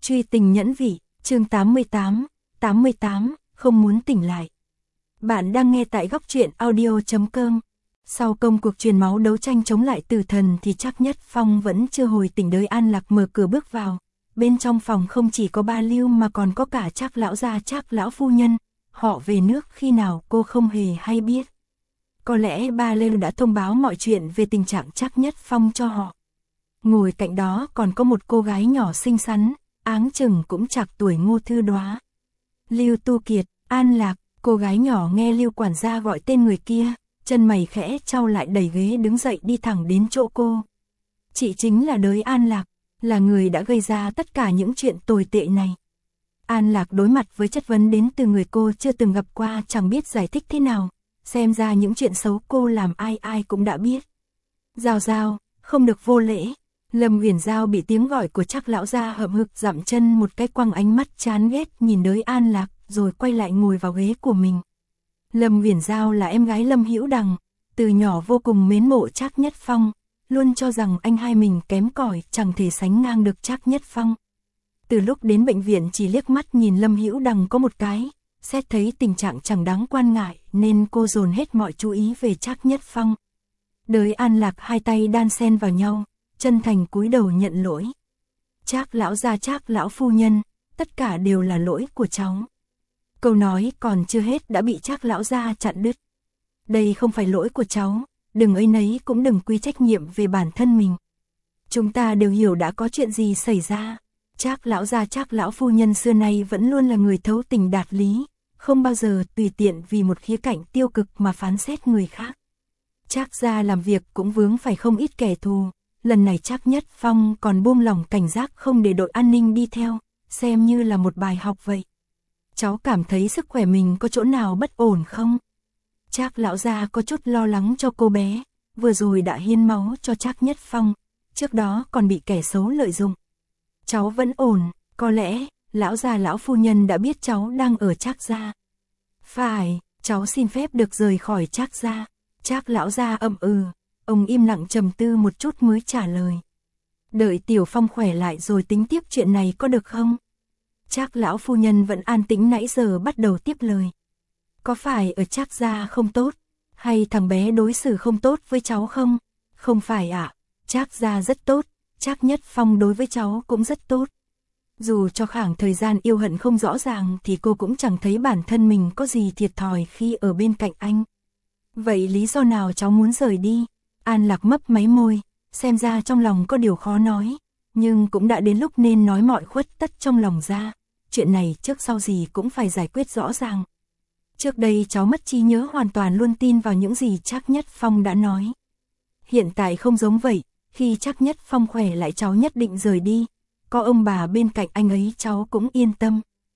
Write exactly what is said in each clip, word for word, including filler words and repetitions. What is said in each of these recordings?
Truy tình nhẫn vị, chương tám mươi tám, tám mươi tám, không muốn tỉnh lại. Bạn đang nghe tại góc truyện audio chấm com. Sau công cuộc truyền máu đấu tranh chống lại tử thần thì Trác Nhất Phong vẫn chưa hồi tỉnh. Đới An Lạc mở cửa bước vào. Bên trong phòng không chỉ có ba Lưu mà còn có cả Trác lão gia, Trác lão phu nhân. Họ về nước khi nào cô không hề hay biết. Có lẽ ba Lưu đã thông báo mọi chuyện về tình trạng Trác Nhất Phong cho họ. Ngồi cạnh đó còn có một cô gái nhỏ xinh xắn, áng chừng cũng chạc tuổi Ngô Thư Đóa. Lưu Tu Kiệt, An Lạc, cô gái nhỏ nghe Lưu quản gia gọi tên người kia, chân mày khẽ chau lại, đẩy ghế đứng dậy đi thẳng đến chỗ cô. Chị chính là Đới An Lạc, là người đã gây ra tất cả những chuyện tồi tệ này. An Lạc đối mặt với chất vấn đến từ người cô chưa từng gặp qua, chẳng biết giải thích thế nào, xem ra những chuyện xấu cô làm ai ai cũng đã biết. Giao Giao, không được vô lễ. Lâm Uyển Giao bị tiếng gọi của Trác lão gia hậm hực dậm chân một cái, quăng ánh mắt chán ghét nhìn Đới An Lạc rồi quay lại ngồi vào ghế của mình. Lâm Uyển Giao là em gái Lâm Hữu Đằng, từ nhỏ vô cùng mến mộ Trác Nhất Phong, luôn cho rằng anh hai mình kém cỏi, chẳng thể sánh ngang được Trác Nhất Phong. Từ lúc đến bệnh viện chỉ liếc mắt nhìn Lâm Hữu Đằng có một cái, xét thấy tình trạng chẳng đáng quan ngại nên cô dồn hết mọi chú ý về Trác Nhất Phong. Đới An Lạc hai tay đan xen vào nhau, chân thành cúi đầu nhận lỗi. Trác lão gia, Trác lão phu nhân, tất cả đều là lỗi của cháu. Câu nói còn chưa hết đã bị Trác lão gia chặn đứt. Đây không phải lỗi của cháu, đừng ấy nấy cũng đừng quy trách nhiệm về bản thân mình. Chúng ta đều hiểu đã có chuyện gì xảy ra. Trác lão gia, Trác lão phu nhân xưa nay vẫn luôn là người thấu tình đạt lý, không bao giờ tùy tiện vì một khía cạnh tiêu cực mà phán xét người khác. Trác gia làm việc cũng vướng phải không ít kẻ thù. Lần này Trác Nhất Phong còn buông lỏng cảnh giác không để đội an ninh đi theo, xem như là một bài học vậy. Cháu cảm thấy sức khỏe mình có chỗ nào bất ổn không? Trác lão gia có chút lo lắng cho cô bé, vừa rồi đã hiến máu cho Trác Nhất Phong, trước đó còn bị kẻ xấu lợi dụng. Cháu vẫn ổn, có lẽ lão gia lão phu nhân đã biết cháu đang ở Trác gia. Phải, cháu xin phép được rời khỏi Trác gia. Trác lão gia ậm ừ. Ông im lặng trầm tư một chút mới trả lời. Đợi Tiểu Phong khỏe lại rồi tính tiếp chuyện này có được không? Trác lão phu nhân vẫn an tĩnh nãy giờ bắt đầu tiếp lời. Có phải ở Trác gia không tốt, hay thằng bé đối xử không tốt với cháu không? Không phải ạ, à? Trác gia rất tốt, Trác Nhất Phong đối với cháu cũng rất tốt. Dù cho khoảng thời gian yêu hận không rõ ràng thì cô cũng chẳng thấy bản thân mình có gì thiệt thòi khi ở bên cạnh anh. Vậy lý do nào cháu muốn rời đi? An Lạc mấp máy môi, xem ra trong lòng có điều khó nói, nhưng cũng đã đến lúc nên nói mọi khuất tất trong lòng ra. Chuyện này trước sau gì cũng phải giải quyết rõ ràng. Trước đây cháu mất trí nhớ hoàn toàn, luôn tin vào những gì Trác Nhất Phong đã nói. Hiện tại không giống vậy, khi Trác Nhất Phong khỏe lại cháu nhất định rời đi. Có ông bà bên cạnh anh ấy cháu cũng yên tâm.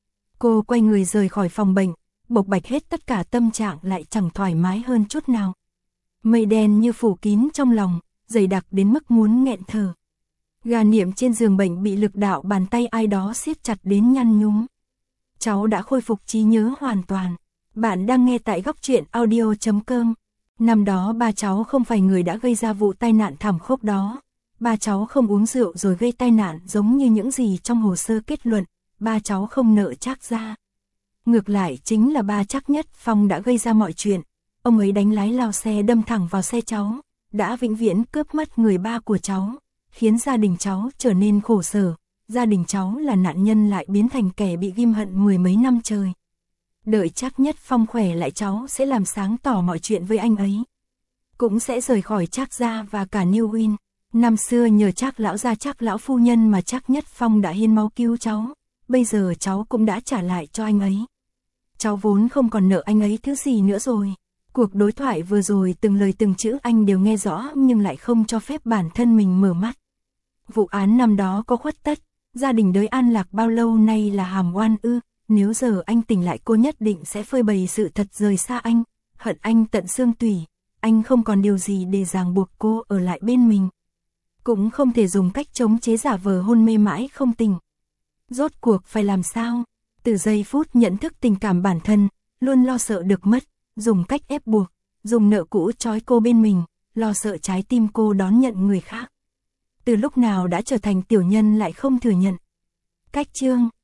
Cô quay người rời khỏi phòng bệnh, bộc bạch hết tất cả, tâm trạng lại chẳng thoải mái hơn chút nào. Mây đen như phủ kín trong lòng, dày đặc đến mức muốn nghẹn thở. Gà niệm trên giường bệnh bị lực đạo bàn tay ai đó siết chặt đến nhăn nhúm. Cháu đã khôi phục trí nhớ hoàn toàn. Bạn đang nghe tại góc truyện audio chấm com. Năm đó ba cháu không phải người đã gây ra vụ tai nạn thảm khốc đó. Ba cháu không uống rượu rồi gây tai nạn giống như những gì trong hồ sơ kết luận. Ba cháu không nợ Trác gia. Ngược lại chính là ba Trác Nhất Phong đã gây ra mọi chuyện. Ông ấy đánh lái lao xe đâm thẳng vào xe cháu, đã vĩnh viễn cướp mất người ba của cháu, khiến gia đình cháu trở nên khổ sở. Gia đình cháu là nạn nhân lại biến thành kẻ bị ghim hận mười mấy năm trời. Đợi Trác Nhất Phong khỏe lại cháu sẽ làm sáng tỏ mọi chuyện với anh ấy. Cũng sẽ rời khỏi Trác gia và cả New Win. Năm xưa nhờ Trác lão gia, Trác lão phu nhân mà Trác Nhất Phong đã hiến máu cứu cháu, bây giờ cháu cũng đã trả lại cho anh ấy. Cháu vốn không còn nợ anh ấy thứ gì nữa rồi. Cuộc đối thoại vừa rồi từng lời từng chữ anh đều nghe rõ nhưng lại không cho phép bản thân mình mở mắt. Vụ án năm đó có khuất tất, gia đình Đới An Lạc bao lâu nay là hàm oan ư, nếu giờ anh tỉnh lại cô nhất định sẽ phơi bày sự thật rời xa anh, hận anh tận xương tủy, anh không còn điều gì để ràng buộc cô ở lại bên mình. Cũng không thể dùng cách chống chế giả vờ hôn mê mãi không tỉnh. Rốt cuộc phải làm sao? Từ giây phút nhận thức tình cảm bản thân, luôn lo sợ được mất. Dùng cách ép buộc, dùng nợ cũ trói cô bên mình, lo sợ trái tim cô đón nhận người khác. Từ lúc nào đã trở thành tiểu nhân lại không thừa nhận. Cách chương